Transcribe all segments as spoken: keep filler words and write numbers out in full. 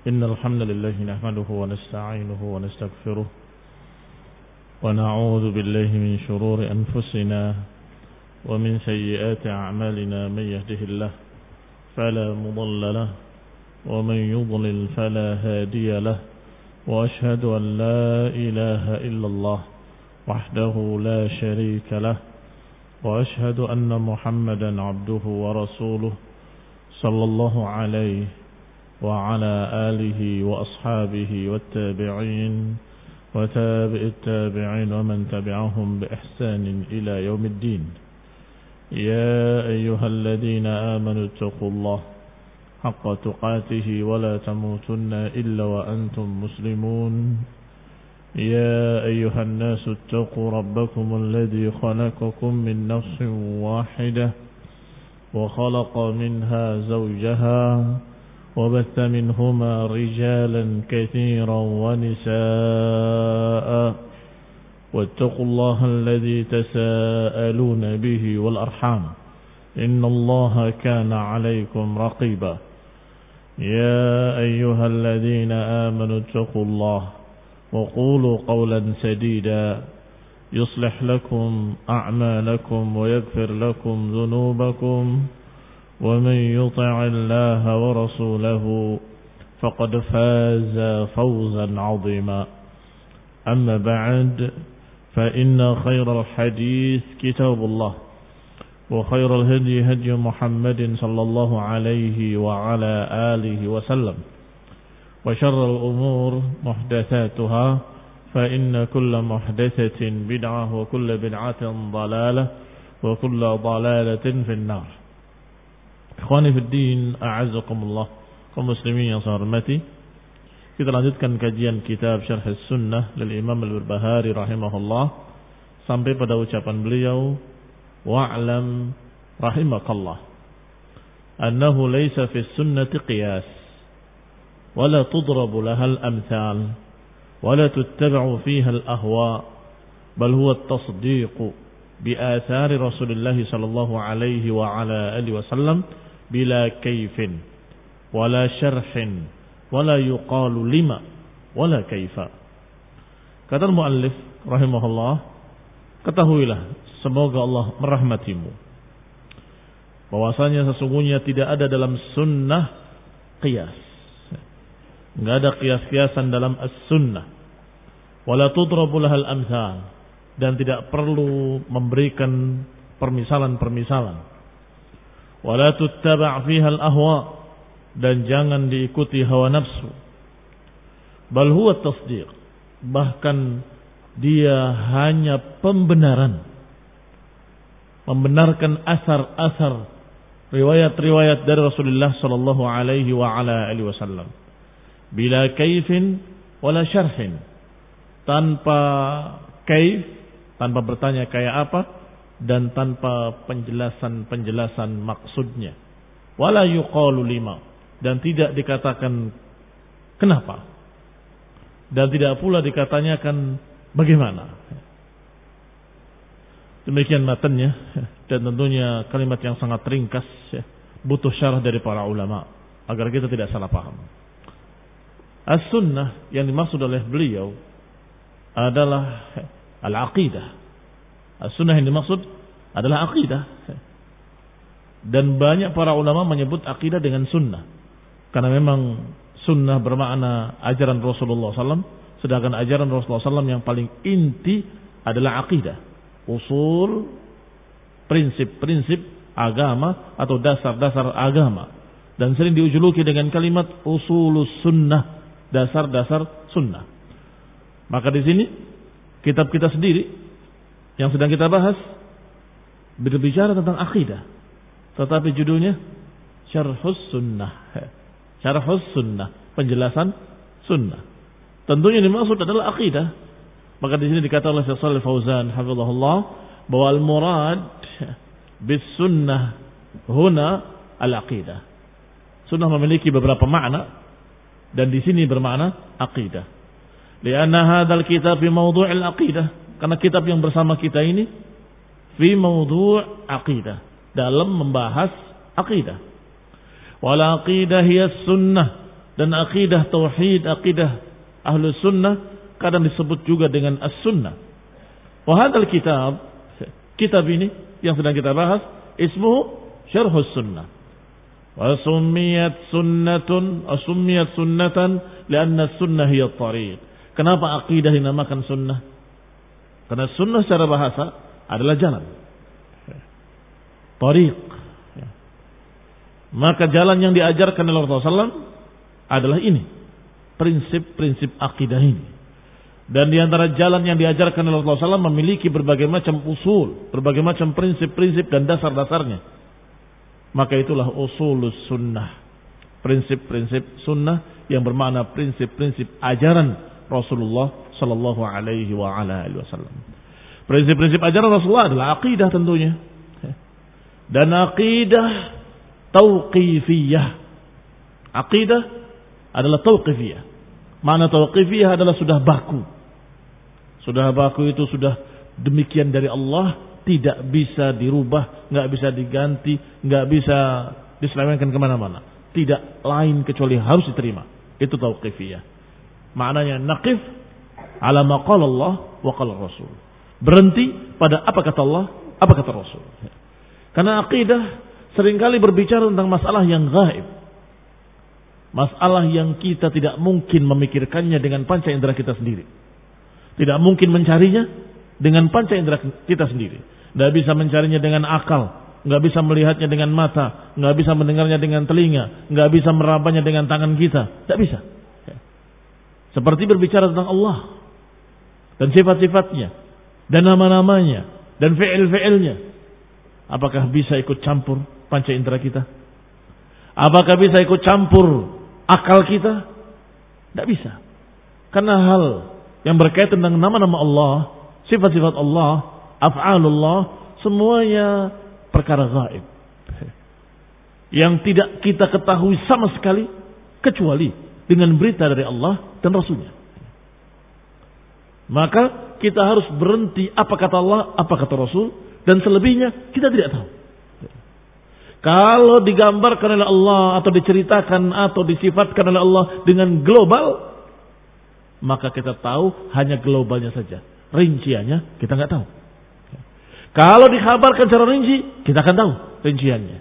إن الحمد لله نحمده ونستعينه ونستغفره ونعوذ بالله من شرور أنفسنا ومن سيئات أعمالنا. من يهده الله فلا مضل له ومن يضلل فلا هادي له وأشهد أن لا إله إلا الله وحده لا شريك له وأشهد أن محمدا عبده ورسوله صلى الله عليه وعلى آله وأصحابه والتابعين وتابع التابعين ومن تبعهم بإحسان إلى يوم الدين. يا أيها الذين آمنوا اتقوا الله حق تقاته ولا تموتن إلا وأنتم مسلمون. يا أيها الناس اتقوا ربكم الذي خلقكم من نفس واحدة وخلق منها زوجها وبث منهما رجالا كثيرا ونساء واتقوا الله الذي تساءلون به والأرحام إن الله كان عليكم رقيبا. يا أيها الذين آمنوا اتقوا الله وقولوا قولا سديدا يصلح لكم أعمالكم ويغفر لكم ذنوبكم ومن يطع الله ورسوله فقد فاز فوزا عظيما. أما بعد فإن خير الحديث كتاب الله وخير الهدي هدي محمد صلى الله عليه وعلى آله وسلم وشر الأمور محدثاتها فإن كل محدثة بدعة وكل بدعة ضلالة وكل ضلالة في النار. Ikhwani fi din, a'azzakumullah, kaum muslimin yang saya hormati. Kita lanjutkan kajian kitab Syarh Sunnah dari Imam Al-Barbahari rahimahullah sampai pada ucapan beliau, wa'lam rahimakallah annahu laysa fi sunnati qiyas wa la tudrabu laha al-amthal wa la tuttaba'u fiha al-ahwa bal huwa at-tasdiq bi athari Rasulillah sallallahu alaihi wa ala alihi wasallam bila kaifin wala syarhin wala yuqalu lima wala kaifa. Kata muallif rahimahullah, ketahuilah, semoga Allah merahmatimu, bahwasanya sesungguhnya tidak ada dalam sunnah qiyas, enggak ada qiyas-qiyasan dalam as-sunnah, wala tudrabu lahal amthal, dan tidak perlu memberikan permisalan-permisalan, wala tuttaba' fiha al-ahwa, dan jangan diikuti hawa nafsu, bal huwa tasdiq, bahkan dia hanya pembenaran, membenarkan asar-asar riwayat-riwayat dari Rasulullah sallallahu alaihi wa ala alihi wasallam bila kaifin wala syarhin, tanpa kaif, tanpa bertanya kayak apa, dan tanpa penjelasan-penjelasan maksudnya. Wala yuqalu lima, dan tidak dikatakan kenapa, dan tidak pula dikatanyakan bagaimana. Demikian matanya, dan tentunya kalimat yang sangat ringkas, butuh syarah dari para ulama agar kita tidak salah paham. As-sunnah yang dimaksud oleh beliau adalah al-aqidah. As-sunnah yang dimaksud adalah aqidah. Dan banyak para ulama menyebut aqidah dengan sunnah, karena memang sunnah bermakna ajaran Rasulullah sallallahu alaihi wasallam, sedangkan ajaran Rasulullah sallallahu alaihi wasallam yang paling inti adalah aqidah, usul, prinsip-prinsip agama atau dasar-dasar agama, dan sering dijuluki dengan kalimat usulus sunnah, dasar-dasar sunnah. Maka di sini kitab kita sendiri yang sedang kita bahas berbicara tentang akidah, tetapi judulnya Syarhus Sunnah. Syarhus Sunnah, penjelasan sunnah. Tentunya dimaksud adalah akidah. Maka di sini dikatakan oleh Syekh Shalih Fauzan hafizahullah bahwa al-murad bis sunnah huna al-aqidah. Sunnah memiliki beberapa makna, dan di sini bermakna akidah. Lianna hadzal kitab fi mawdhu'il aqidah, karena kitab yang bersama kita ini fi mawdhu' aqidah, dalam membahas aqidah. Wal aqidah hiya sunnah, Dan akidah tauhid, akidah ahlus sunnah kadang disebut juga dengan as-sunnah. Wa hadzal kitab, kitab ini yang sedang kita bahas, ismuhu Syarhus Sunnah. Wa summiyat sunnatun, summiyat sunnatan lianna sunnah hiya at-tariq. Kenapa akidah dinamakan sunnah? Karena sunnah secara bahasa adalah jalan. Tariq. Maka jalan yang diajarkan oleh Rasulullah sallallahu alaihi wasallam adalah ini. Prinsip-prinsip akidah ini. Dan di antara jalan yang diajarkan oleh Rasulullah sallallahu alaihi wasallam memiliki berbagai macam usul, berbagai macam prinsip-prinsip dan dasar-dasarnya. Maka itulah usulus sunnah. Prinsip-prinsip sunnah yang bermakna prinsip-prinsip ajaran Rasulullah sallallahu alaihi wa ala alihi wasallam. Prinsip-prinsip ajaran Rasulullah adalah akidah tentunya. Dan akidah tauqifiyah. Akidah adalah tauqifiyah. Makna tauqifiyah adalah sudah baku. Sudah baku itu sudah demikian dari Allah, tidak bisa dirubah, nggak bisa diganti, nggak bisa diselewengkan kemana-mana. Tidak lain kecuali harus diterima. Itu tauqifiyah. Maknanya naqif ala ma qala Allah wa qala Rasul. Berhenti pada apa kata Allah, apa kata Rasul. Karena akidah seringkali berbicara tentang masalah yang gaib. Masalah yang kita tidak mungkin memikirkannya dengan panca indera kita sendiri. Tidak mungkin mencarinya dengan panca indera kita sendiri. Tidak bisa mencarinya dengan akal. Nggak bisa melihatnya dengan mata. Nggak bisa mendengarnya dengan telinga. Nggak bisa merabanya dengan tangan kita. Tidak bisa. Seperti berbicara tentang Allah. Dan sifat-sifatnya. Dan nama-namanya. Dan fi'il-fi'ilnya. Apakah bisa ikut campur panca indera kita? Apakah bisa ikut campur akal kita? Tidak bisa. Karena hal yang berkaitan dengan nama-nama Allah, sifat-sifat Allah, af'alullah, semuanya perkara gaib. Yang tidak kita ketahui sama sekali, kecuali dengan berita dari Allah dan Rasulnya. Maka kita harus berhenti apa kata Allah, apa kata Rasul, dan selebihnya kita tidak tahu. Kalau digambarkan oleh Allah atau diceritakan atau disifatkan oleh Allah dengan global, maka kita tahu hanya globalnya saja. Rinciannya kita nggak tahu. Kalau dikabarkan secara rinci, kita akan tahu rinciannya.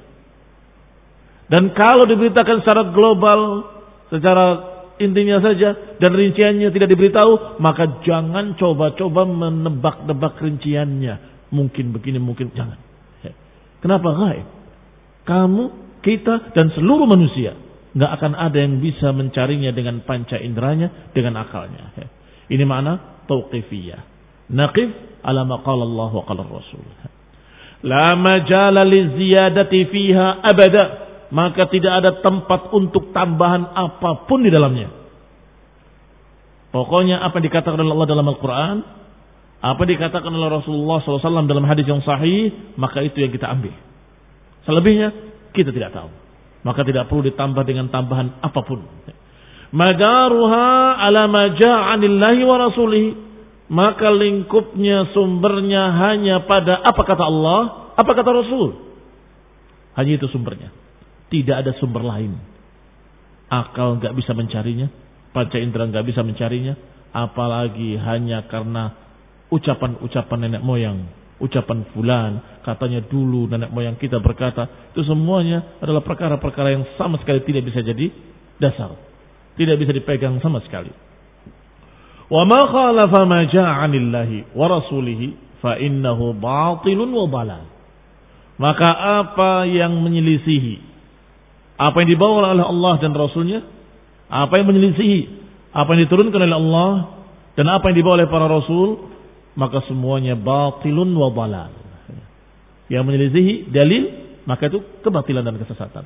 Dan kalau diberitakan secara global, secara intinya saja, dan rinciannya tidak diberitahu, maka jangan coba-coba menebak-nebak rinciannya. Mungkin begini, mungkin jangan. Kenapa gaib? Kamu, kita, dan seluruh manusia nggak akan ada yang bisa mencarinya dengan panca inderanya, dengan akalnya. Ini makna tauqifiyah. Naqif ala ma qala Allah wa qala Rasul. La majala li ziyadati fiha abada. Maka tidak ada tempat untuk tambahan apapun di dalamnya. Pokoknya apa yang dikatakan oleh Allah dalam Al-Quran, apa dikatakan oleh Rasulullah shallallahu alaihi wasallam dalam hadis yang sahih, maka itu yang kita ambil. Selebihnya kita tidak tahu. Maka tidak perlu ditambah dengan tambahan apapun. Madaruha ala ma ja'a 'anillahi wa rasulih. Maka lingkupnya, sumbernya hanya pada apa kata Allah, apa kata Rasul. Hanya itu sumbernya. Tidak ada sumber lain. Akal nggak bisa mencarinya, panca indera nggak bisa mencarinya, apalagi hanya karena ucapan-ucapan nenek moyang, ucapan fulan, katanya dulu nenek moyang kita berkata, itu semuanya adalah perkara-perkara yang sama sekali tidak bisa jadi dasar, tidak bisa dipegang sama sekali. Wa ma khalafa ma ja'a 'anillahi wa rasulihi fa innahu batilun wa dhalal. Maka apa yang menyelisihi apa yang dibawa oleh Allah dan Rasulnya, apa yang menyelisihi apa yang diturunkan oleh Allah dan apa yang dibawa oleh para Rasul, maka semuanya batilun wa dhalal. Yang menyelisihi dalil, maka itu kebatilan dan kesesatan.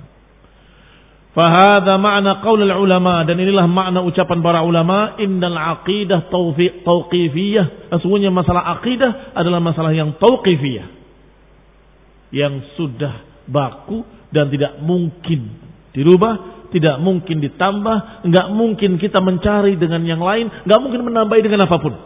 Fahadha ma'na qaulul ulama, dan inilah makna ucapan para ulama, innal aqidah taufiq tauqifiyah. Sesungguhnya masalah akidah adalah masalah yang tauqifiyah, yang sudah baku dan tidak mungkin dirubah, tidak mungkin ditambah, enggak mungkin kita mencari dengan yang lain, enggak mungkin menambahi dengan apapun.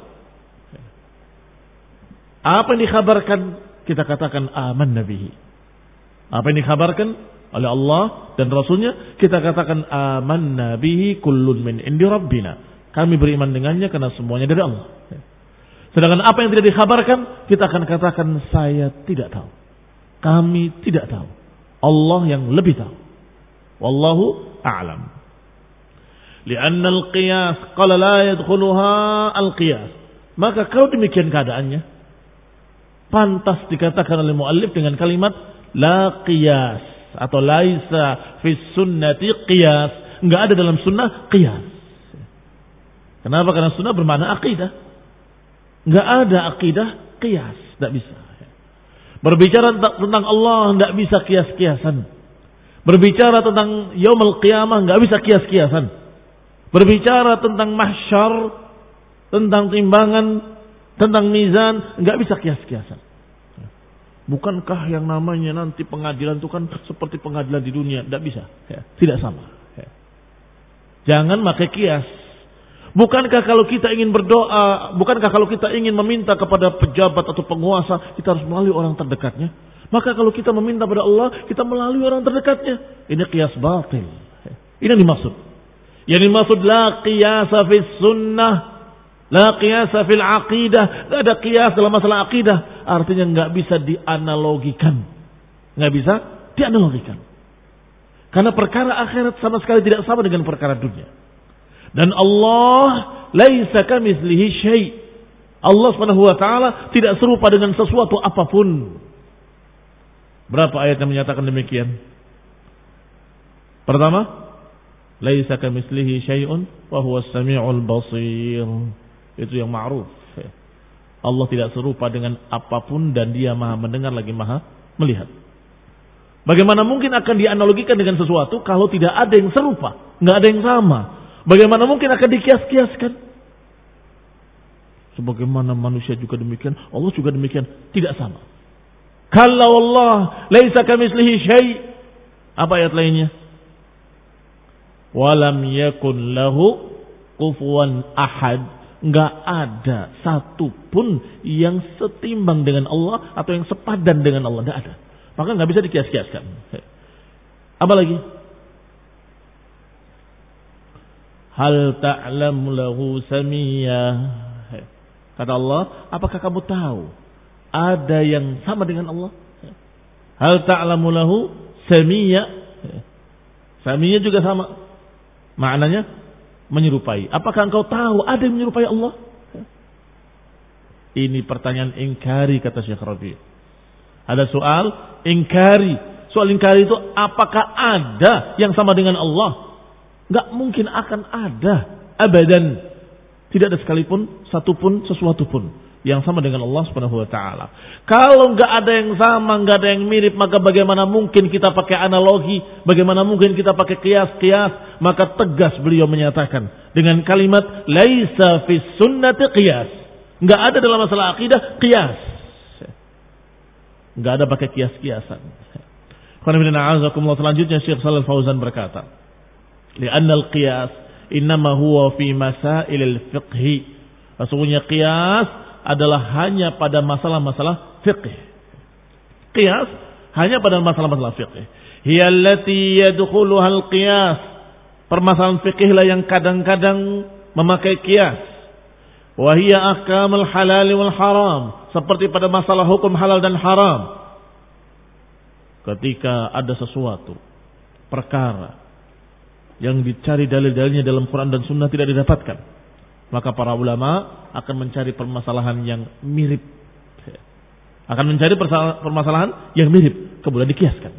Apa yang dikhabarkan, kita katakan aman nabihi. Apa yang dikhabarkan, oleh Allah dan Rasulnya, kita katakan amanna bihi kullun min indi rabbina. Kami beriman dengannya karena semuanya dari Allah. Sedangkan apa yang tidak dikhabarkan, kita akan katakan saya tidak tahu. Kami tidak tahu. Allah yang lebih tahu. Wallahu a'lam. Lianna al-qiyas qala la yadkhuluha al-qiyas. Maka kalau demikian keadaannya, pantas dikatakan oleh muallif dengan kalimat la qiyas atau laisa fi sunnati qiyas. Enggak ada dalam sunnah qiyas. Kenapa? Karena sunnah bermakna akidah. Enggak ada akidah qiyas, enggak bisa. Berbicara tentang Allah enggak bisa kias-kiasan. Berbicara tentang yaumul qiyamah enggak bisa kias-kiasan. Berbicara tentang mahsyar, tentang timbangan, tentang mizan, enggak bisa kias-kiasan. Bukankah yang namanya nanti pengadilan itu kan seperti pengadilan di dunia? Tidak bisa. Ya, tidak sama. Ya. Jangan pakai kias. Bukankah kalau kita ingin berdoa, bukankah kalau kita ingin meminta kepada pejabat atau penguasa, kita harus melalui orang terdekatnya? Maka kalau kita meminta kepada Allah, kita melalui orang terdekatnya. Ini kias batil. Ya. Ini yang dimaksud. Yang dimaksud la qiyasa fis sunnah, la qiyasa fil aqidah. Tidak ada qiyas dalam masalah aqidah. Artinya nggak bisa dianalogikan, nggak bisa dianalogikan. Karena perkara akhirat sama sekali tidak sama dengan perkara dunia. Dan Allah laisa kamitslihi syai'. Allah Subhanahu wa taala tidak serupa dengan sesuatu apapun. Berapa ayat yang menyatakan demikian? Pertama, laisa kamitslihi syai'un wa huwas samiul basir. Itu yang ma'ruf. Allah tidak serupa dengan apapun dan dia maha mendengar lagi maha melihat. Bagaimana mungkin akan dianalogikan dengan sesuatu kalau tidak ada yang serupa, nggak ada yang sama? Bagaimana mungkin akan dikias-kiaskan? Sebagaimana manusia juga demikian, Allah juga demikian, tidak sama. Kalau Allah laisa kamitslihi syai'. Apa ayat lainnya? Walam yakun lahu kufuwan ahad. Enggak ada satupun yang setimbang dengan Allah atau yang sepadan dengan Allah. Enggak ada. Maka enggak bisa dikias-kiaskan. Apa lagi? Hal ta'lamu lahu samiyah. Kata Allah, apakah kamu tahu ada yang sama dengan Allah? Hal ta'lamu lahu samiyah. Samiyah juga sama. Maknanya menyerupai. Apakah engkau tahu ada yang menyerupai Allah? Ini pertanyaan ingkari, kata Syekh Rabi. Ada soal ingkari. Soal ingkari itu apakah ada yang sama dengan Allah? Enggak mungkin akan ada. Abadan. Tidak ada sekalipun, satupun, sesuatu pun yang sama dengan Allah Subhanahu wa taala. Kalau enggak ada yang sama, enggak ada yang mirip, maka bagaimana mungkin kita pakai analogi? Bagaimana mungkin kita pakai kias-kias? Maka tegas beliau menyatakan dengan kalimat laisa fis sunnati qiyas. Enggak ada dalam masalah akidah qiyas. Enggak ada pakai kias-kiasan. Selanjutnya Syekh Shalal Fauzan berkata, "Li'anna al-qiyas innama huwa fi masail al-fiqh." Sesungguhnya qiyas adalah hanya pada masalah-masalah fiqh. Qiyas hanya pada masalah-masalah fiqh. Hiya allati yadkhuluha al-qiyas. Permasalahan fikih lah yang kadang-kadang memakai qiyas. Wa hiya ahkamul halal wal haram. Seperti pada masalah hukum halal dan haram. Ketika ada sesuatu perkara yang dicari dalil-dalilnya dalam Quran dan Sunnah tidak didapatkan, maka para ulama akan mencari permasalahan yang mirip. Akan mencari permasalahan yang mirip, kemudian dikiaskan.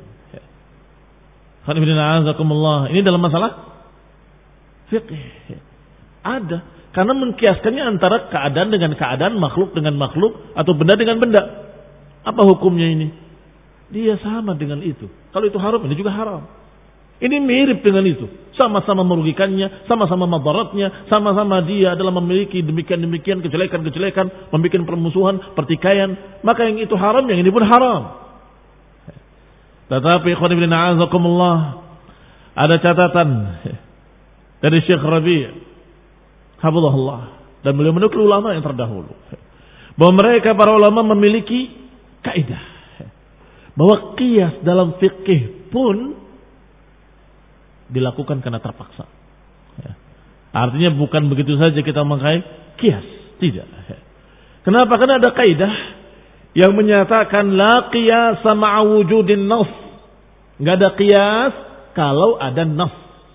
Ini dalam masalah fiqh. Ada. Karena mengkiaskannya antara keadaan dengan keadaan, makhluk dengan makhluk, atau benda dengan benda. Apa hukumnya ini? Dia sama dengan itu. Kalau itu haram, ini juga haram. Ini mirip dengan itu. Sama-sama merugikannya, sama-sama madaratnya, sama-sama dia adalah memiliki demikian-demikian kejelekan-kejelekan, membuat permusuhan, pertikaian. Maka yang itu haram, yang ini pun haram. Tetapi ikhwan fillah a'azakumullah, ada catatan dari Syekh Rabi' hafizahullah, dan beliau menukil ulama yang terdahulu, bahwa mereka para ulama memiliki kaidah bahwa qiyas dalam fikih pun dilakukan karena terpaksa. Ya. Artinya bukan begitu saja kita memakai qiyas, tidak. Ya. Kenapa? Karena ada kaidah yang menyatakan la qiyas ma'a wujudin nas. Enggak ada qiyas kalau ada nas.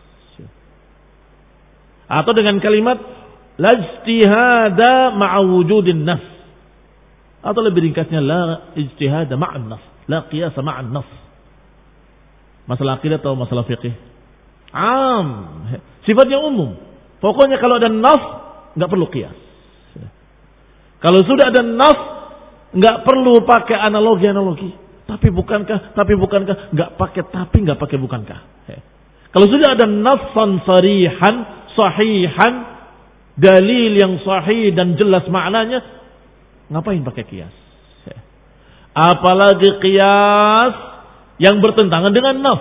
Atau dengan kalimat la ijtihada ma'a wujudin nas. Atau lebih ringkasnya la ijtihada ma'an nas, la qiyas ma'an nas. Masalah akidah atau masalah fikih? Am, sifatnya umum. Pokoknya kalau ada nas enggak perlu qiyas. Kalau sudah ada nas enggak perlu pakai analogi-analogi. Tapi bukankah, tapi bukankah, enggak pakai tapi, enggak pakai bukankah. Kalau sudah ada nassan sarihan, sahihan, dalil yang sahih dan jelas maknanya, ngapain pakai qiyas? Apalagi qiyas yang bertentangan dengan nas.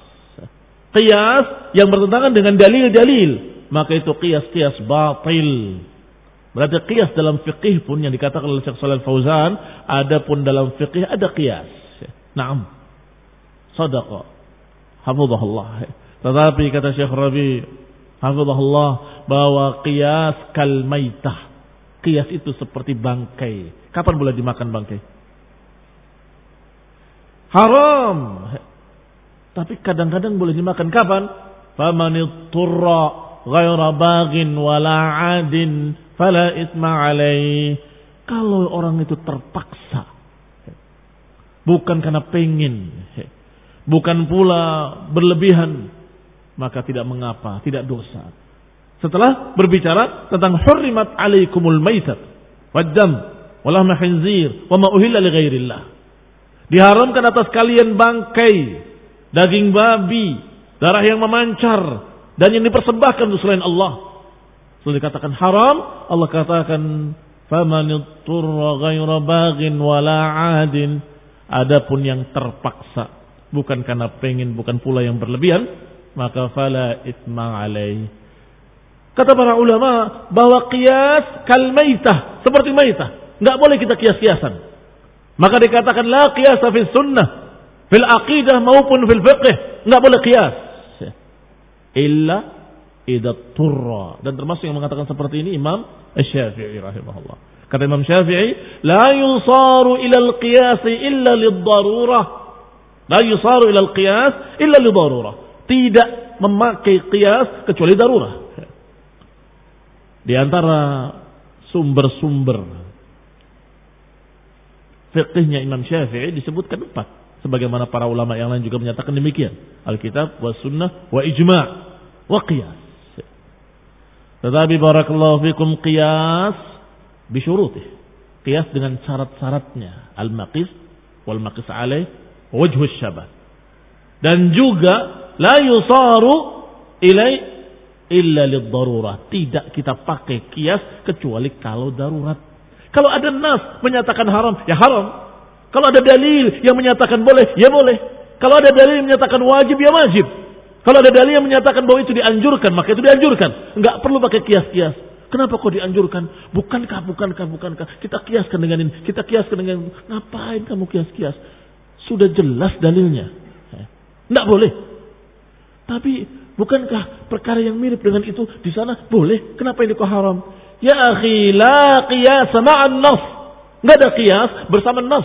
Qiyas yang bertentangan dengan dalil-dalil, maka itu qiyas-qiyas batil. Berarti qiyas dalam fiqih pun yang dikatakan oleh Syekh Shalal Fauzan, ada pun dalam fiqih ada qiyas. Naam. Sadaqa. Hafizahullah. Tetapi kata Syekh Rabi, hafizahullah, bahwa qiyas kal maitah. Qiyas itu seperti bangkai. Kapan boleh dimakan bangkai? Haram. Tapi kadang-kadang boleh dimakan. Kapan? Famanitturra ghaira baghin wala 'adin fala isma alaih. Kalau orang itu terpaksa, bukan karena pengen, bukan pula berlebihan, maka tidak mengapa, tidak dosa. Setelah berbicara tentang hurrimat alaikumul maitat waddam walahma khinzir wa ma uhilla li ghairillah. Diharamkan atas kalian bangkai, daging babi, darah yang memancar dan yang dipersembahkan untuk selain Allah. Sudah dikatakan haram, Allah katakan famanitturra ghaira baghin wala 'adin. Adapun yang terpaksa, bukan karena pengen, bukan pula yang berlebihan, maka fala itsma alaih. Kata para ulama bahwa qiyas kal maitah, seperti maitah, enggak boleh kita kias-kiasan. Maka dikatakan la qiyas fi sunnah, fil aqidah maupun fil fiqh, enggak boleh qiyas. Illa idza turra. Dan termasuk yang mengatakan seperti ini Imam Asy-Syafi'i rahimahullah. Kata Imam Syafi'i, la yusaru ila al-qiyas illa lid-darurah. La yusaru ila al-qiyas illa lid-darurah. Tidak memakai qiyas kecuali darurah. Di antara sumber-sumber fiqhnya Imam Syafi'i disebutkan empat, sebagaimana para ulama yang lain juga menyatakan demikian. Alkitab, wa sunnah, wa ijma', wa qiyas. Tetapi barakallahu fikum qiyas bisyurutih. Qiyas dengan syarat-syaratnya. Al-maqis, wal-maqis alaih, wajhus syabah. Dan juga la yusaru ilai illa lid-darurah. Tidak kita pakai qiyas kecuali kalau darurat. Kalau ada nas menyatakan haram, ya haram. Kalau ada dalil yang menyatakan boleh, ya boleh. Kalau ada dalil yang menyatakan wajib, ya wajib. Kalau ada dalil yang menyatakan bahwa itu dianjurkan, maka itu dianjurkan. Enggak perlu pakai kias-kias. Kenapa kok dianjurkan? Bukankah, bukankah, bukankah? Kita kiaskan dengan ini, kita kiaskan dengan ini. Ngapain kamu kias-kias? Sudah jelas dalilnya. Enggak boleh. Tapi bukankah perkara yang mirip dengan itu di sana boleh? Kenapa ini kok haram? Ya akhi, la qiyas ma'an nas. Enggak ada qiyas bersama nas.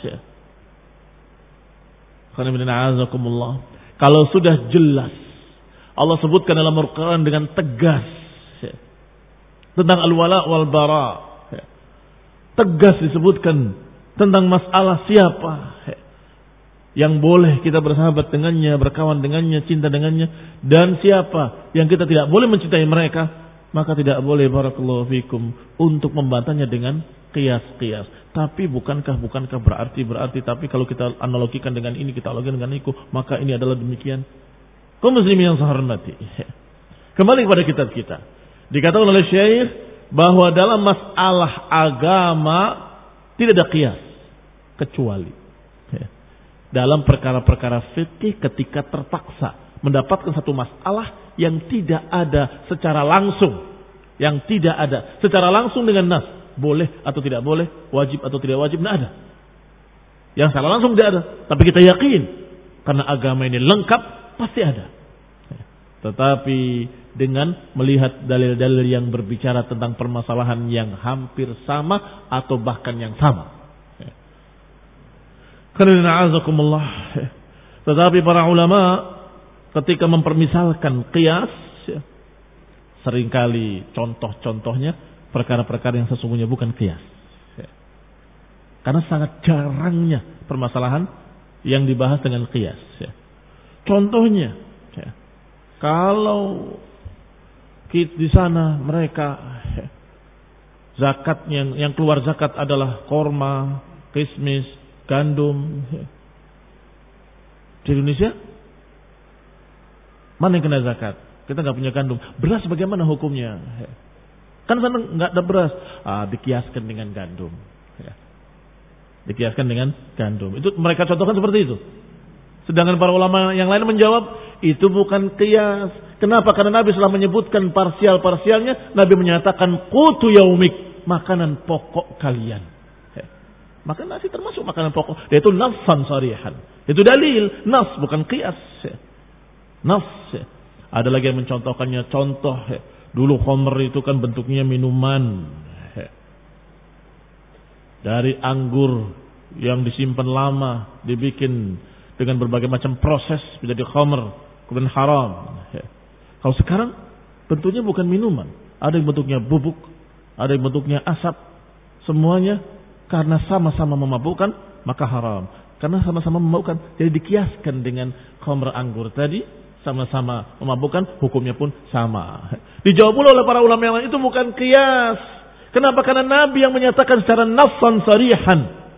Kalau sudah jelas, Allah sebutkan dalam Al-Quran dengan tegas tentang al-wala wal bara. Tegas disebutkan tentang masalah siapa yang boleh kita bersahabat dengannya, berkawan dengannya, cinta dengannya, dan siapa yang kita tidak boleh mencintai mereka, maka tidak boleh barakallahu fikum untuk membantahnya dengan qiyas-qiyas. Tapi bukankah bukankah berarti berarti tapi kalau kita analogikan dengan ini, kita analogikan dengan itu, maka ini adalah demikian. Kaum muslimin yang saya hormati, kembali kepada kitab kita. Dikatakan oleh Syekh bahwa dalam masalah agama tidak ada qiyas kecuali dalam perkara-perkara fikih ketika terpaksa mendapatkan satu masalah yang tidak ada secara langsung, yang tidak ada secara langsung dengan nas. Boleh atau tidak boleh, wajib atau tidak wajib, tidak ada. Yang secara langsung tidak ada. Tapi kita yakin Karena agama ini lengkap, pasti ada. Tetapi dengan melihat dalil-dalil yang berbicara tentang permasalahan yang hampir sama atau bahkan yang sama. Karena azakumullah. Tetapi para ulama ketika mempermisalkan qiyas, seringkali contoh-contohnya perkara-perkara yang sesungguhnya bukan qiyas. Karena sangat jarangnya permasalahan yang dibahas dengan qiyas. Contohnya, kalau di sana mereka zakat yang yang keluar zakat adalah korma, kismis, gandum. Di Indonesia mana yang kena zakat? Kita nggak punya gandum. Beras bagaimana hukumnya? Kan sana nggak ada beras. Ah, dikiaskan dengan gandum. Dikiaskan dengan gandum. Itu mereka contohkan seperti itu. Sedangkan para ulama yang lain menjawab, itu bukan qiyas. Kenapa? Karena Nabi setelah menyebutkan parsial-parsialnya, Nabi menyatakan qutu yaumik, makanan pokok kalian. Maka nasi termasuk makanan pokok. Yaitu nafsan sarihan. Itu dalil, nas bukan qiyas. Nas. Ada lagi yang mencontohkannya, contoh dulu khamr itu kan bentuknya minuman dari anggur yang disimpan lama, dibikin dengan berbagai macam proses menjadi khamr, kemudian haram. Kalau sekarang bentuknya bukan minuman, ada yang bentuknya bubuk, ada yang bentuknya asap, semuanya karena sama-sama memabukkan maka haram. Karena sama-sama memabukkan, jadi dikiaskan dengan khamr anggur tadi, sama-sama memabukkan, hukumnya pun sama. Dijawab pula oleh para ulama yang lain, itu bukan qiyas. Kenapa? Karena Nabi yang menyatakan secara nafsan sarihan.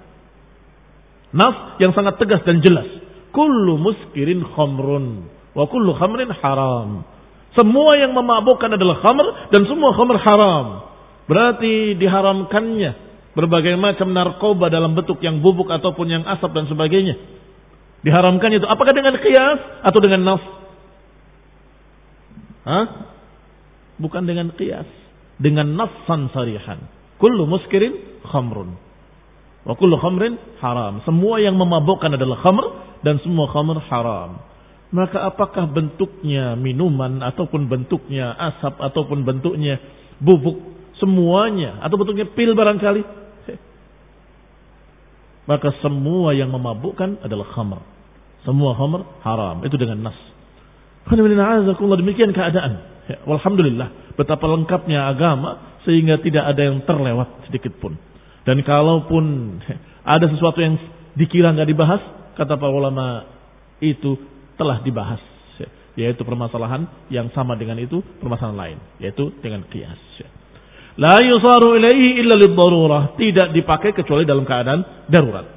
Naf yang sangat tegas dan jelas. Kullu muskirin khamrun wa kullu khamrin haram. Semua yang memabukkan adalah khamr dan semua khamr haram. Berarti diharamkannya berbagai macam narkoba dalam bentuk yang bubuk ataupun yang asap dan sebagainya. Diharamkannya itu apakah dengan qiyas atau dengan naf? Hah? Bukan dengan qiyas. Dengan nafsan sarihan. Kullu muskirin khamrun. Wa kullu khamrin haram. Semua yang memabukkan adalah khamr dan semua khamr haram. Maka apakah bentuknya minuman ataupun bentuknya asap ataupun bentuknya bubuk, semuanya atau bentuknya pil barangkali? Maka semua yang memabukkan adalah khamr. Semua khamr haram. Itu dengan nas. Demikian keadaan. Walhamdulillah, betapa lengkapnya agama sehingga tidak ada yang terlewat sedikit pun. Dan kalaupun ada sesuatu yang dikira nggak dibahas, kata para ulama itu telah dibahas, yaitu permasalahan yang sama dengan itu permasalahan lain, yaitu dengan qiyas. La yusaru ilaihi illa lid-darurah, tidak dipakai kecuali dalam keadaan darurat.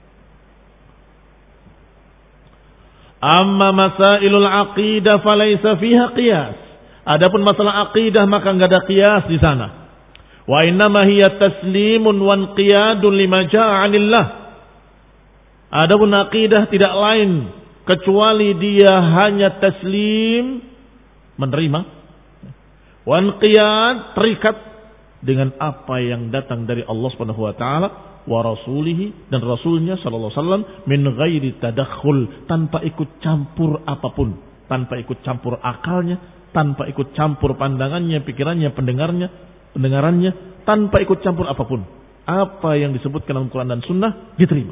Amma masailul aqidah falaysa fiha qiyas. Adapun masalah aqidah maka enggak ada qiyas di sana. Wa innama hiya taslimun wa inqiyadun lima jaa'a 'anillah. Adapun aqidah tidak lain kecuali dia hanya taslim, menerima, wa inqiyad, terikat dengan apa yang datang dari Allah Subhanahu wa taala wa rasulihi dan rasulnya sallallahu alaihi wasallam min ghairi tadakhul, tanpa ikut campur apapun, tanpa ikut campur akalnya, tanpa ikut campur pandangannya, pikirannya, pendengarnya, pendengarannya, tanpa ikut campur apapun. Apa yang disebutkan dalam Quran dan Sunnah diterima.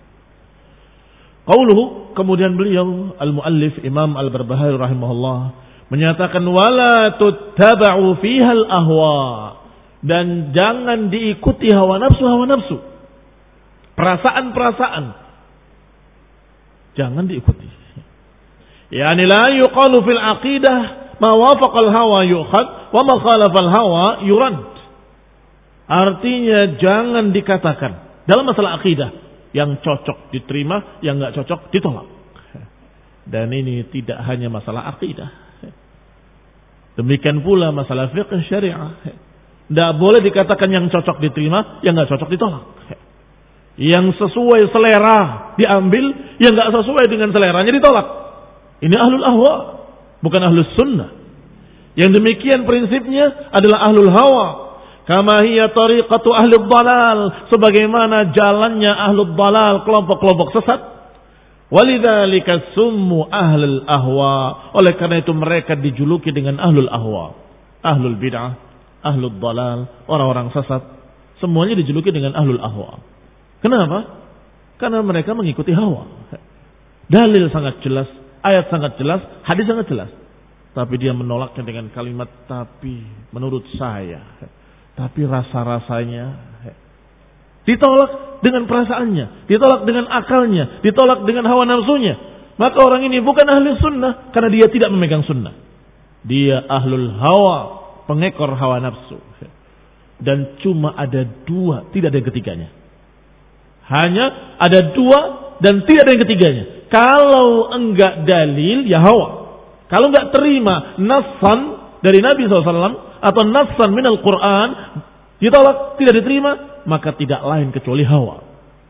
Qauluhu, kemudian beliau al-muallif Imam Al-Barbahari rahimahullah menyatakan wala tuttaba'u fiha al-ahwa, dan jangan diikuti hawa nafsu hawa nafsu. Perasaan-perasaan jangan diikuti. Yani la yuqalu fil aqidah ma wafaqal hawa yu'khad wa ma khalafal hawa yurad. Artinya jangan dikatakan dalam masalah akidah yang cocok diterima, yang enggak cocok ditolak. Dan ini tidak hanya masalah akidah. Demikian pula masalah fiqh syariah. Tidak boleh dikatakan yang cocok diterima, yang enggak cocok ditolak. Yang sesuai selera diambil, yang enggak sesuai dengan seleranya ditolak. Ini ahlul ahwa, bukan ahlus sunnah. Yang demikian prinsipnya adalah ahlul hawa. Kama hiya tariqatu ahlul dalal, sebagaimana jalannya ahlul dalal, kelompok-kelompok sesat. Walidzalika summu ahlul ahwa. Oleh karena itu mereka dijuluki dengan ahlul ahwa. Ahlul bid'ah, ahlul dalal, orang-orang sesat. Semuanya dijuluki dengan ahlul ahwa. Kenapa? Karena mereka mengikuti hawa. Dalil sangat jelas, ayat sangat jelas, hadis sangat jelas. Tapi dia menolaknya dengan kalimat tapi menurut saya. Tapi rasa-rasanya. Ditolak dengan perasaannya, ditolak dengan akalnya, ditolak dengan hawa nafsunya. Maka orang ini bukan ahli sunnah karena dia tidak memegang sunnah. Dia ahlul hawa, pengekor hawa nafsu. Dan cuma ada dua, tidak ada yang ketiganya. Hanya ada dua dan tidak ada yang ketiganya. Kalau enggak dalil, ya hawa. Kalau enggak terima nassan dari Nabi shallallahu alaihi wasallam atau nassan minal Quran, ditolak, tidak diterima, maka tidak lain kecuali hawa.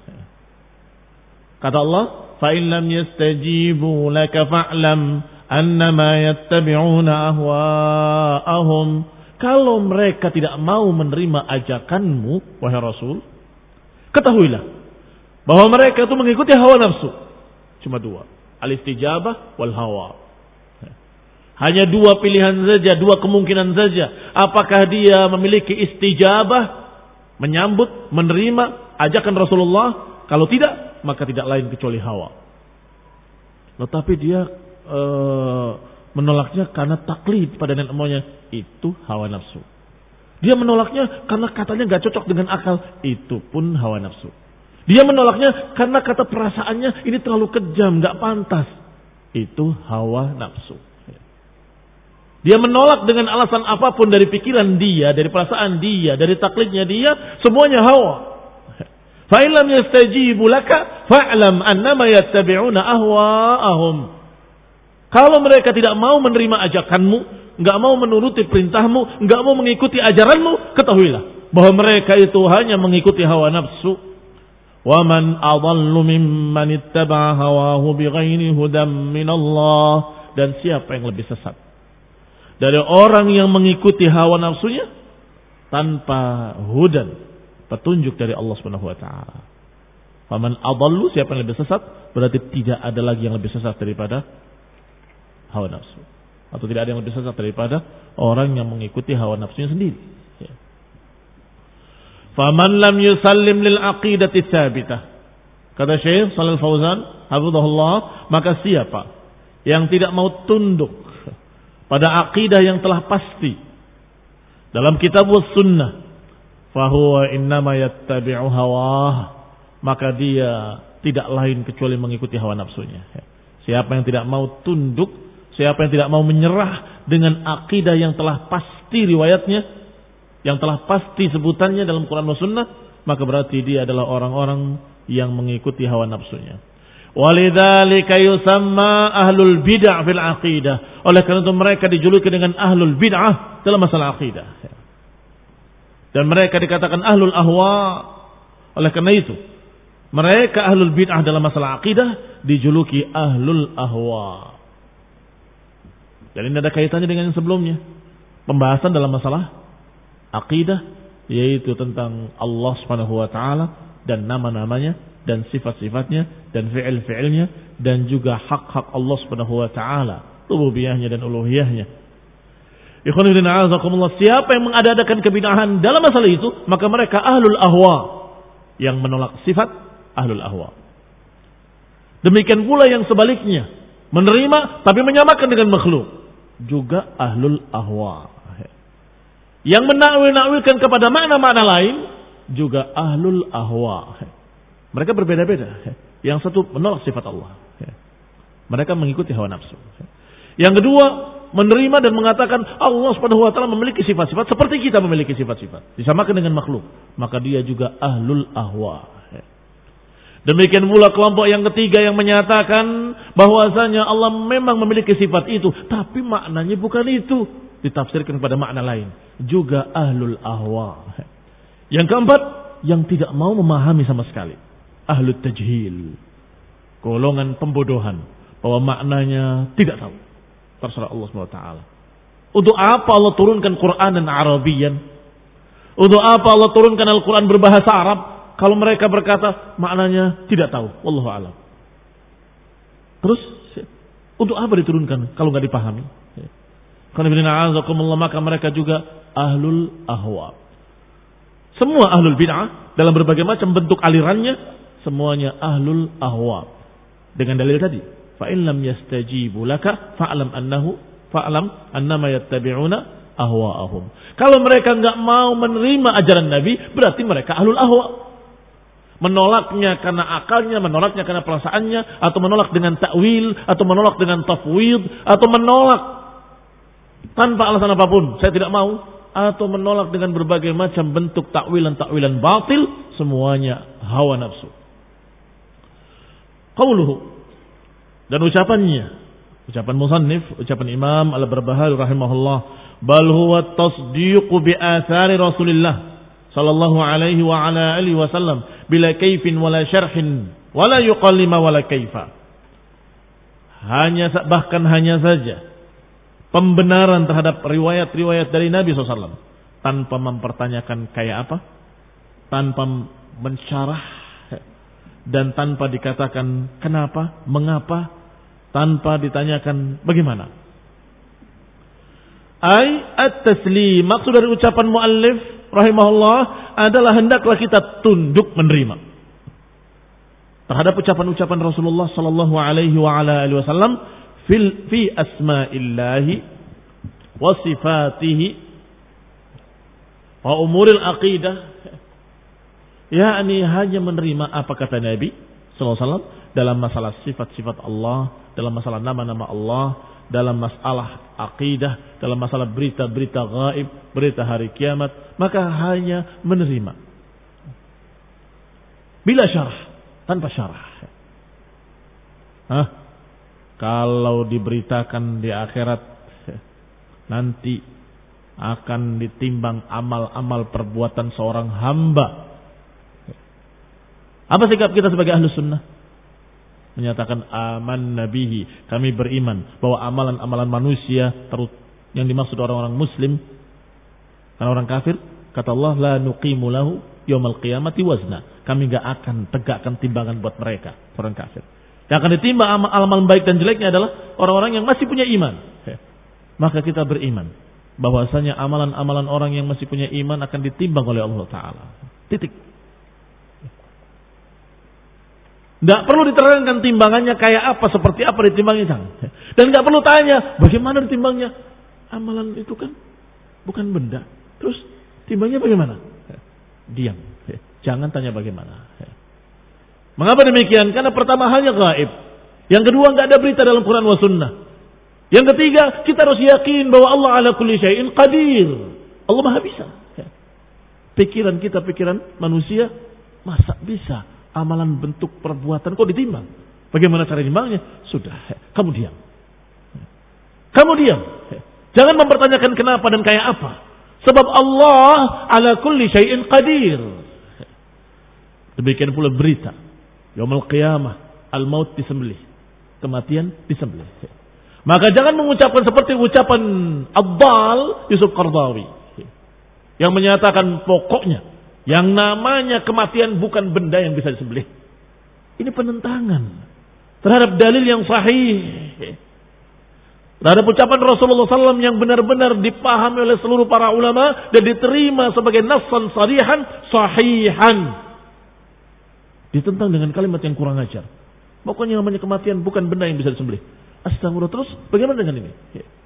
Kata Allah, fa in lam yastajibu laka fa'lam annama yattabi'una ahwa'ahum. Kalau mereka tidak mau menerima ajakanmu, wahai Rasul, ketahuilah bahwa mereka itu mengikuti hawa nafsu. Cuma dua, al-istijabah wal hawa. Hanya dua pilihan saja, dua kemungkinan saja. Apakah dia memiliki istijabah, menyambut, menerima ajakan Rasulullah? Kalau tidak, maka tidak lain kecuali hawa. Tetapi dia e, menolaknya karena taklid pada nenek moyangnya. Itu hawa nafsu. Dia menolaknya karena katanya gak cocok dengan akal. Itu pun hawa nafsu. Dia menolaknya karena kata perasaannya ini terlalu kejam, gak pantas. Itu hawa nafsu. Dia menolak dengan alasan apapun dari pikiran dia, dari perasaan dia, dari taklidnya dia, semuanya hawa. Fa in lam yastajibu laka fa'lam annama yattabi'una ahwa'ahum. Kalau mereka tidak mau menerima ajakanmu, enggak mau menuruti perintahmu, enggak mau mengikuti ajaranmu, ketahuilah bahwa mereka itu hanya mengikuti hawa nafsu. Wa man adallu mimman ittaba'a hawahu bighairi hudam minallah. Dan siapa yang lebih sesat dari orang yang mengikuti hawa nafsunya tanpa hudan, petunjuk dari Allah Subhanahu wa taala. Faman adallu, siapa yang lebih sesat, berarti tidak ada lagi yang lebih sesat daripada hawa nafsu. Atau tidak ada yang lebih sesat daripada orang yang mengikuti hawa nafsunya sendiri. Ya. Faman lam yusallim lil aqidati tsabitah. Kata Syekh Shalal Fauzan, hafizahullah, maka siapa yang tidak mau tunduk pada akidah yang telah pasti dalam kitab was sunnah, fahuwa innama yattabi'u hawah, maka dia tidak lain kecuali mengikuti hawa nafsunya. Siapa yang tidak mau tunduk, siapa yang tidak mau menyerah dengan akidah yang telah pasti riwayatnya, yang telah pasti sebutannya dalam Quran was sunnah, maka berarti dia adalah orang-orang yang mengikuti hawa nafsunya. Walidzalika yusamma ahlul bid'ah fil aqidah. Oleh karena itu mereka dijuluki dengan ahlul bid'ah dalam masalah aqidah. Dan mereka dikatakan ahlul ahwa. Oleh karena itu mereka ahlul bid'ah dalam masalah aqidah dijuluki ahlul ahwa. Dan ini ada kaitannya dengan yang sebelumnya. Pembahasan dalam masalah aqidah, yaitu tentang Allah Subhanahu wa taala dan nama-namanya dan sifat-sifatnya dan fi'il-fi'ilnya dan juga hak-hak Allah Subhanahu wa taala, rububiyahnya dan uluhiyahnya. Ikhwan fillah, azakumullah, siapa yang mengada-adakan kebid'ahan dalam masalah itu, maka mereka ahlul ahwa, yang menolak sifat ahlul ahwa. Demikian pula yang sebaliknya, menerima tapi menyamakan dengan makhluk, juga ahlul ahwa. Yang menakwil-nakwilkan kepada makna-makna lain juga ahlul ahwa. Mereka berbeda-beda. Yang satu menolak sifat Allah. Mereka mengikuti hawa nafsu. Yang kedua, menerima dan mengatakan Allah Subhanahu wa taala memiliki sifat-sifat seperti kita memiliki sifat-sifat. Disamakan dengan makhluk. Maka dia juga ahlul ahwa. Demikian pula kelompok yang ketiga yang menyatakan bahwasanya Allah memang memiliki sifat itu, tapi maknanya bukan itu. Ditafsirkan pada makna lain. Juga ahlul ahwa. Yang keempat, yang tidak mau memahami sama sekali. Ahlut tajhil, golongan pembodohan, bahwa maknanya tidak tahu. Terserah Allah subhanahu wa taala. Untuk apa Allah turunkan Quran dan Arabian? Untuk apa Allah turunkan Al-Quran berbahasa Arab? Kalau mereka berkata maknanya tidak tahu. Wallahu a'lam. Terus untuk apa diturunkan kalau nggak dipahami? Maka mereka juga ahlul ahwa. Semua ahlul bid'ah dalam berbagai macam bentuk alirannya, semuanya ahlul ahwa. Dengan dalil tadi, fa in lam yastajibu laka fa'lam annahu fa'lam annama yattabi'una ahwa'ahum. Kalau mereka enggak mau menerima ajaran Nabi, berarti mereka ahlul ahwa. Menolaknya karena akalnya, menolaknya karena perasaannya, atau menolak dengan takwil, atau menolak dengan tafwid, atau menolak tanpa alasan apapun, saya tidak mau, atau menolak dengan berbagai macam bentuk takwilan-takwilan batil, semuanya hawa nafsu. Qauluhu, dan ucapannya, ucapan musannif, ucapan Imam Al-Barbahari rahimahullah, bal huwa tasdiqu bi athari Rasulillah sallallahu alaihi wa ala alihi wasallam bila kaifin wala syarhin wala yuqallima wala kaifa. Hanya bahkan hanya saja pembenaran terhadap riwayat-riwayat dari Nabi shallallahu alaihi wasallam tanpa mempertanyakan kayak apa, tanpa mensyarah, dan tanpa dikatakan kenapa, mengapa, tanpa ditanyakan bagaimana. Ai at-taslim, maksud dari ucapan muallif rahimahullah adalah hendaklah kita tunduk menerima terhadap ucapan-ucapan Rasulullah sallallahu alaihi wa ala alihi wasallam fil fi asma'illahi wa sifatihi wa umuril aqidah, yakni hanya menerima apa kata Nabi sallallahu alaihi wasallam dalam masalah sifat-sifat Allah, dalam masalah nama-nama Allah, dalam masalah akidah, dalam masalah berita-berita gaib, berita hari kiamat, maka hanya menerima bila syarah, tanpa syarah. Hah? Kalau diberitakan di akhirat nanti akan ditimbang amal-amal perbuatan seorang hamba, apa sikap kita sebagai ahlu sunnah? Menyatakan aman nabihi, kami beriman bahwa amalan-amalan manusia terus yang dimaksud orang-orang muslim, karena orang kafir kata Allah la nuqimu lahu yaumal qiyamati wazna, kami enggak akan tegakkan timbangan buat mereka orang kafir. Yang akan ditimbang amal-amal baik dan jeleknya adalah orang-orang yang masih punya iman. Maka kita beriman bahwasanya amalan-amalan orang yang masih punya iman akan ditimbang oleh Allah Ta'ala. Titik. Tidak perlu diterangkan timbangannya kayak apa, seperti apa ditimbangnya. Dan tidak perlu tanya bagaimana ditimbangnya. Amalan itu kan bukan benda. Terus timbangnya bagaimana? Diam. Jangan tanya bagaimana. Mengapa demikian? Karena pertama halnya gaib. Yang kedua nggak ada berita dalam Quran wa sunnah. Yang ketiga kita harus yakin bahwa Allah ala kulli syai'in qadir. Allah maha bisa. Pikiran kita, pikiran manusia, masa bisa amalan bentuk perbuatan kok ditimbang? Bagaimana cara timbangnya? Sudah, kamu diam. Kamu diam. Jangan mempertanyakan kenapa dan kayak apa. Sebab Allah ala kulli syai'in qadir. Demikian pula berita. Yaumul qiyamah, al-maut disembelih. Kematian disembelih. Maka jangan mengucapkan seperti ucapan Abdal Yusuf Qardawi yang menyatakan pokoknya yang namanya kematian bukan benda yang bisa disembelih. Ini penentangan terhadap dalil yang sahih, terhadap ucapan Rasulullah sallallahu alaihi wasallam yang benar-benar dipahami oleh seluruh para ulama dan diterima sebagai nassan sarihan sahihan. Ditentang dengan kalimat yang kurang ajar. Pokoknya yang namanya kematian bukan benda yang bisa disembelih. Astagfirullah. Terus bagaimana dengan ini?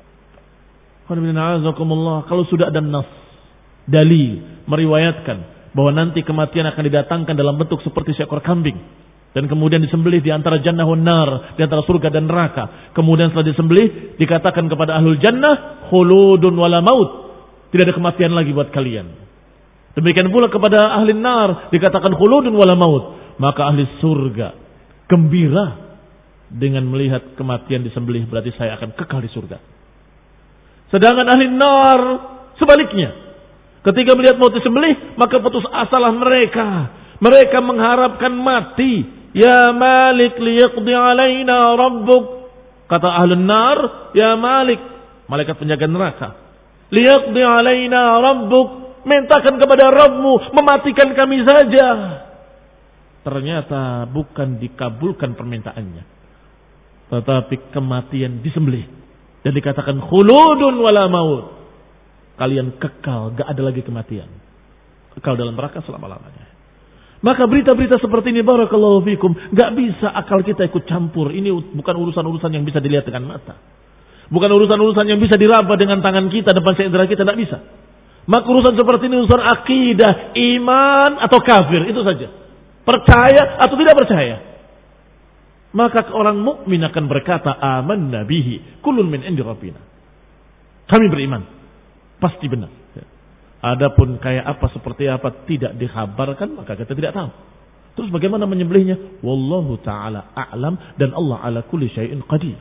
Kalau sudah ada nas, dalil meriwayatkan bahwa nanti kematian akan didatangkan dalam bentuk seperti seekor kambing dan kemudian disembelih di antara jannah wan nar, di antara surga dan neraka. Kemudian setelah disembelih dikatakan kepada ahlul jannah khuludun wala maut, tidak ada kematian lagi buat kalian. Demikian pula kepada ahli nar dikatakan khuludun wala maut, maka ahli surga gembira dengan melihat kematian disembelih, berarti saya akan kekal di surga. Sedangkan ahli nar sebaliknya, ketika melihat maut disembelih, maka putus asalah mereka. Mereka mengharapkan mati. Ya Malik liyaqdi alaina rabbuk. Kata ahli nar, ya Malik, malaikat penjaga neraka. Liyaqdi alaina rabbuk. Mintakan kepada Rabbmu mematikan kami saja. Ternyata bukan dikabulkan permintaannya. tetapi kematian disembelih dan dikatakan khuludun wala maut. Kalian kekal, gak ada lagi kematian. Kekal dalam neraka selama-lamanya. Maka berita-berita seperti ini barakallahu fikum, gak bisa akal kita ikut campur. Ini bukan urusan-urusan yang bisa dilihat dengan mata. Bukan urusan-urusan yang bisa diraba dengan tangan kita depan indera kita, tidak bisa. Maka urusan seperti ini urusan akidah, iman atau kafir, itu saja. Percaya atau tidak percaya. Maka orang mukmin akan berkata amanna bihi kullun min indi rabbina. Kami beriman, pasti benar. Adapun kayak apa seperti apa tidak dikhabarkan, maka kita tidak tahu. Terus bagaimana menyembelihnya? Wallahu taala a'lam, dan Allah ala kulli syai'in qadir.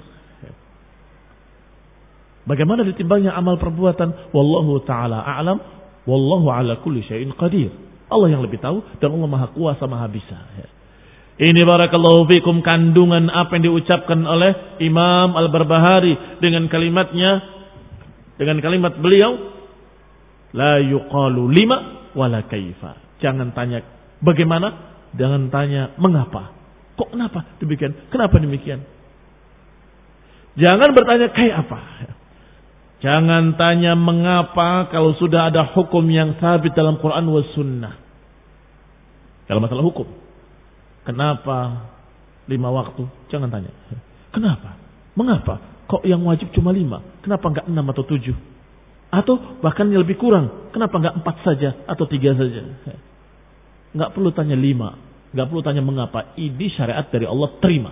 Bagaimana ditimbangnya amal perbuatan? Wallahu ta'ala a'lam, wallahu ala kulli syai'in qadir. Allah yang lebih tahu dan Allah maha kuasa, maha bisa. Ini barakallahu fikum kandungan apa yang diucapkan oleh Imam Al-Barbahari dengan kalimatnya, dengan kalimat beliau, la yuqalu lima wala kaifa. Jangan tanya bagaimana, jangan tanya mengapa. Kok kenapa demikian? Kenapa demikian? Jangan bertanya kayak apa. Jangan tanya mengapa kalau sudah ada hukum yang sabit dalam Quran was sunnah. Kalau masalah hukum, kenapa lima waktu? Jangan tanya. Kenapa? Mengapa? Kok yang wajib cuma lima? Kenapa enggak enam atau tujuh? Atau bahkan yang lebih kurang? Kenapa enggak empat saja atau tiga saja? Enggak perlu tanya lima. Enggak perlu tanya mengapa. Ini syariat dari Allah, terima.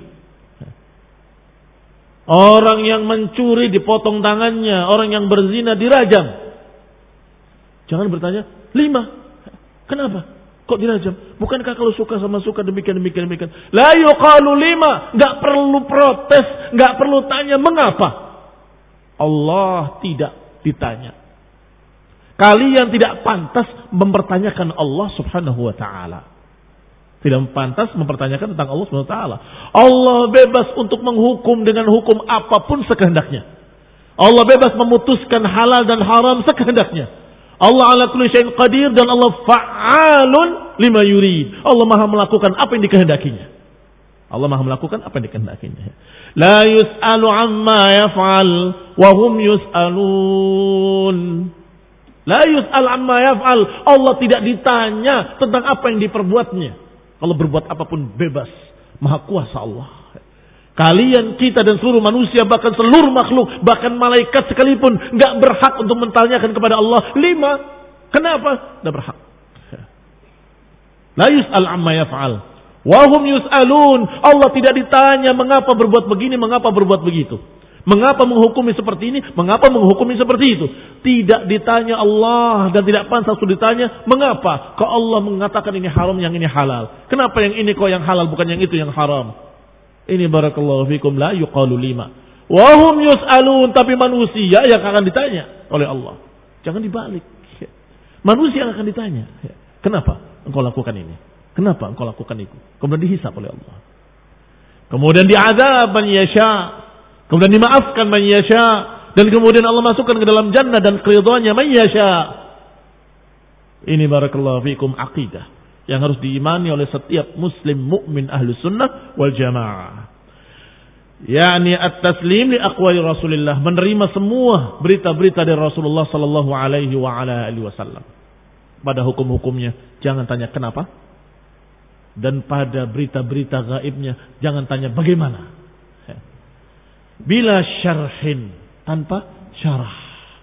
Orang yang mencuri dipotong tangannya, orang yang berzina dirajam. Jangan bertanya, lima. Kenapa? Kok dirajam? Bukankah kalau suka sama suka demikian, demikian, demikian. La yuqalu lima. Gak perlu protes, gak perlu tanya mengapa. Allah tidak ditanya. Kalian tidak pantas mempertanyakan Allah subhanahu wa ta'ala. Tidak pantas mempertanyakan tentang Allah subhanahu wa ta'ala. Allah bebas untuk menghukum dengan hukum apapun sekehendaknya. Allah bebas memutuskan halal dan haram sekehendaknya. Allah ala kulli syai'in qadir, dan Allah fa'alun lima yurid. Allah maha melakukan apa yang dikehendakinya. Allah maha melakukan apa yang dikehendakinya. La yus'alu amma yaf'al wa hum yus'alun. La yus'al amma yaf'al. Allah tidak ditanya tentang apa yang diperbuatnya. Allah berbuat apapun bebas. Maha kuasa Allah. Kalian, kita dan seluruh manusia, bahkan seluruh makhluk, bahkan malaikat sekalipun, gak berhak untuk mentanyakan kepada Allah. Lima. Kenapa? Gak berhak. La yus'al amma yaf'al wa hum yus'alun. Allah tidak ditanya mengapa berbuat begini, mengapa berbuat begitu. Mengapa menghukumi seperti ini, mengapa menghukumi seperti itu. Tidak ditanya Allah, dan tidak pantas untuk ditanya mengapa kok Allah mengatakan ini haram, yang ini halal. Kenapa yang ini kok yang halal, bukan yang itu yang haram. Ini barakallahu fikum la yuqalu lima wa hum yus'alun. Tapi manusia yang akan ditanya oleh Allah. Jangan dibalik. Manusia yang akan ditanya, kenapa engkau lakukan ini, kenapa engkau lakukan itu. Kemudian dihisab oleh Allah. Kemudian diazab man yasha, kemudian dimaafkan man yasha, dan kemudian Allah masukkan ke dalam jannah dan keridhaannya man yasha. Ini barakallahu fikum aqidah yang harus diimani oleh setiap muslim mukmin ahlu sunnah wal jamaah. yakni at-taslim li aqwali Rasulillah, menerima semua berita-berita dari Rasulullah sallallahu alaihi wa ala alihi wasallam. Pada hukum-hukumnya jangan tanya kenapa, dan pada berita-berita gaibnya jangan tanya bagaimana. Bila syarhin, tanpa syarah.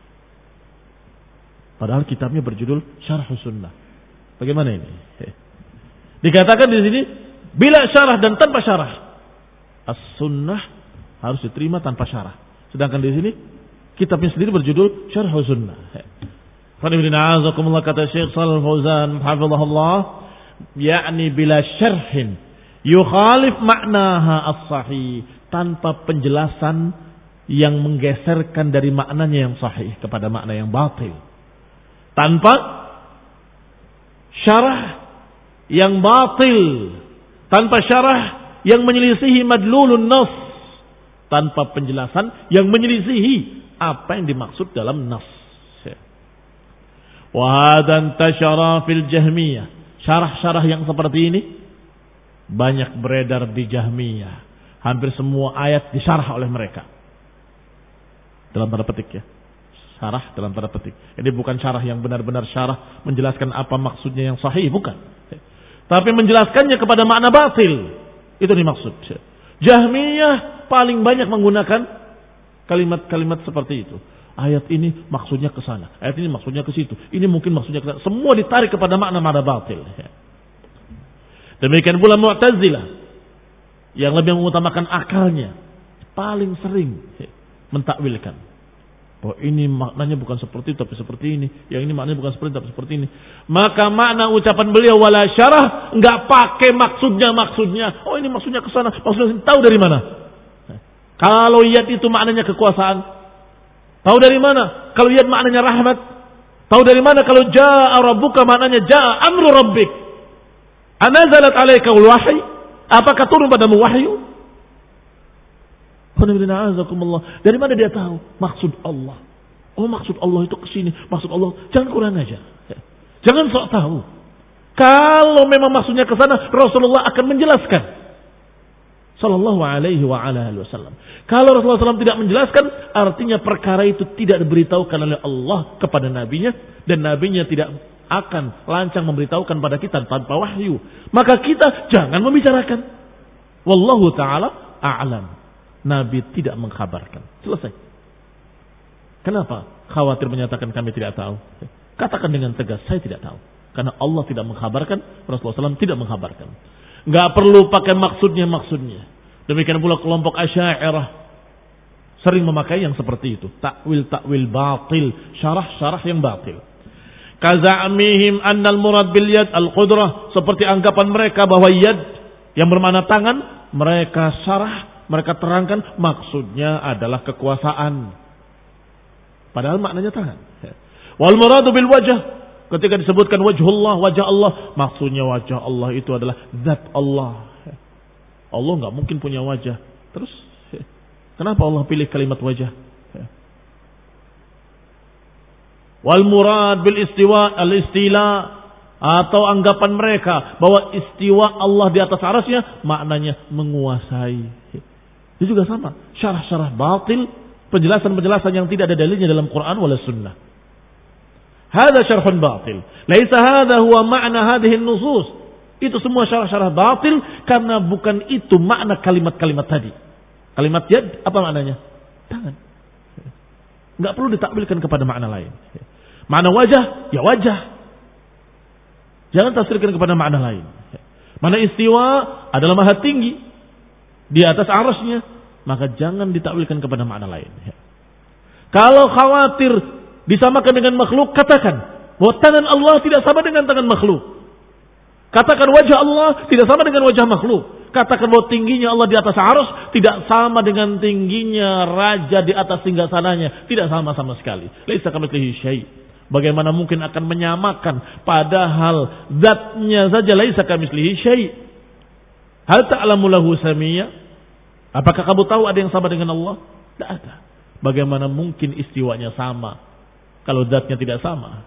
Padahal kitabnya berjudul Syarh Sunnah. Bagaimana ini? Dikatakan di sini bila syarah dan tanpa syarah. As-sunnah harus diterima tanpa syarah. Sedangkan di sini kitabnya sendiri berjudul Syarh Sunnah. Qanibina kata Syekh Shalal Fauzan hafizahullah, yakni bila syarhin yukhalif maknaha as-sahih, tanpa penjelasan yang menggeserkan dari maknanya yang sahih kepada makna yang batil. Tanpa syarah yang batil, tanpa syarah yang menyelisihi madlulun nas, tanpa penjelasan yang menyelisihi apa yang dimaksud dalam nas. Wa hadza intashara fil Jahmiyah. Syarah-syarah yang seperti ini banyak beredar di Jahmiyah. Hampir semua ayat disyarah oleh mereka. Dalam tanda petik ya. Syarah dalam tanda petik. Ini bukan syarah yang benar-benar syarah menjelaskan apa maksudnya yang sahih, bukan. Tapi menjelaskannya kepada makna batil. Itu dimaksud. Jahmiyah paling banyak menggunakan kalimat-kalimat seperti itu. Ayat ini maksudnya ke sana, ayat ini maksudnya ke situ. Ini mungkin maksudnya ke sana. Semua ditarik kepada makna-makna batil. Demikian pula Mu'tazilah yang lebih mengutamakan akalnya, paling sering mentakwilkan. Oh ini maknanya bukan seperti itu tapi seperti ini. Yang ini maknanya bukan seperti itu tapi seperti ini. Maka makna ucapan beliau wala syarah enggak pakai maksudnya maksudnya. Oh ini maksudnya ke sana, maksudnya tahu dari mana? Kalau yad itu maknanya kekuasaan, tahu dari mana? Kalau yad maknanya rahmat, tahu dari mana? Kalau jaa rabbuka maknanya jaa amru rabbik. Anazalat alaika al-wahyi? Apakah turun padamu wahyu? Dari mana dia tahu maksud Allah? Oh maksud Allah itu kesini, maksud Allah. Jangan kurang aja. Jangan sok tahu. Kalau memang maksudnya ke sana, Rasulullah akan menjelaskan. Sallallahu alaihi wa ala alihi wasallam. Kalau Rasulullah shallallahu tidak menjelaskan, artinya perkara itu tidak diberitahukan oleh Allah kepada nabinya, dan nabinya tidak akan lancang memberitahukan pada kita tanpa wahyu. Maka kita jangan membicarakan. Wallahu ta'ala a'lam. Nabi tidak mengkhabarkan. Selesai. Kenapa? Khawatir menyatakan kami tidak tahu. Katakan dengan tegas, saya tidak tahu. Karena Allah tidak mengkhabarkan, Rasulullah shallallahu alaihi wasallam tidak mengkhabarkan. Nggak perlu pakai maksudnya-maksudnya. Demikian pula kelompok Asy'ariyah sering memakai yang seperti itu. Takwil-takwil batil, syarah-syarah yang batil. Kaza'mihim annal murad bil yad al-qudrah, seperti anggapan mereka bahwa yad yang bermakna tangan, mereka syarah, mereka terangkan maksudnya adalah kekuasaan. Padahal maknanya tangan. Wal muradu bil wajh, ketika disebutkan wajhullah, wajah Allah, maksudnya wajah Allah itu adalah zat Allah. Allah enggak mungkin punya wajah. Terus kenapa Allah pilih kalimat wajah? Wal murad bil istiwa al-istila, atau anggapan mereka bahwa istiwa Allah di atas arasnya maknanya menguasai. Itu juga sama, syarah-syarah batil, penjelasan-penjelasan yang tidak ada dalilnya dalam Quran wala sunnah. Hada syarhun batil. Laisa hada huwa ma'na hadhihi an-nusus. Itu semua syarah-syarah batil karena bukan itu makna kalimat-kalimat tadi. Kalimat yad apa maknanya? Tangan. Enggak perlu ditakwilkan kepada makna lain. Makna wajah, ya wajah. Jangan tafsirkan kepada makna lain. Makna istiwa adalah maha tinggi di atas arasnya, maka jangan ditakwilkan kepada makna lain. Kalau khawatir disamakan dengan makhluk, katakan bahwa tangan Allah tidak sama dengan tangan makhluk. Katakan wajah Allah tidak sama dengan wajah makhluk. Katakan bahwa tingginya Allah di atas aras tidak sama dengan tingginya raja di atas singgasananya. Tidak sama sama sekali. Laisa kamitslihi syai'. Bagaimana mungkin akan menyamakan padahal zatnya saja laisa kamitslihi syai'. Hal ta'lamu lahu samia? Apakah kamu tahu ada yang sama dengan Allah? Tidak ada. Bagaimana mungkin istiwanya sama kalau zatnya tidak sama?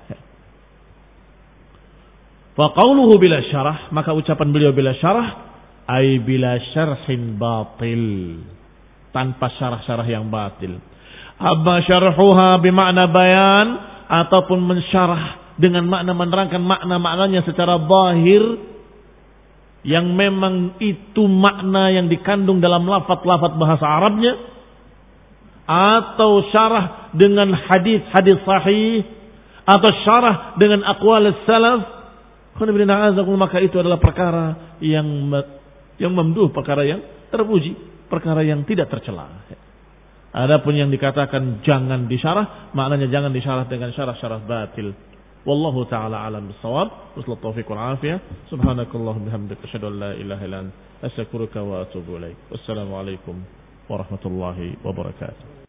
Fa qauluhu bila syarah, maka ucapan beliau bila syarah ay bila syarhin batil, tanpa syarah-syarah yang batil. Amma syarhuha bimakna bayan, ataupun mensyarah dengan makna menerangkan makna-maknanya secara zahir, yang memang itu makna yang dikandung dalam lafaz-lafaz bahasa Arabnya, atau syarah dengan hadis-hadis sahih, atau syarah dengan aqwal salaf, maka itu adalah perkara yang yang memduh, perkara yang terpuji, perkara yang tidak tercela. Adapun yang dikatakan jangan disyarah, maknanya jangan disyarah dengan syarah-syarah batil. Wallahu ta'ala alam bisawab. Wassalamu taufiq wal afiyah. Subhanakallahumma bihamdika asyhadu an la ilaha illa anta astaghfiruka wa atubu ilaik. Wassalamu alaikum warahmatullahi wabarakatuh.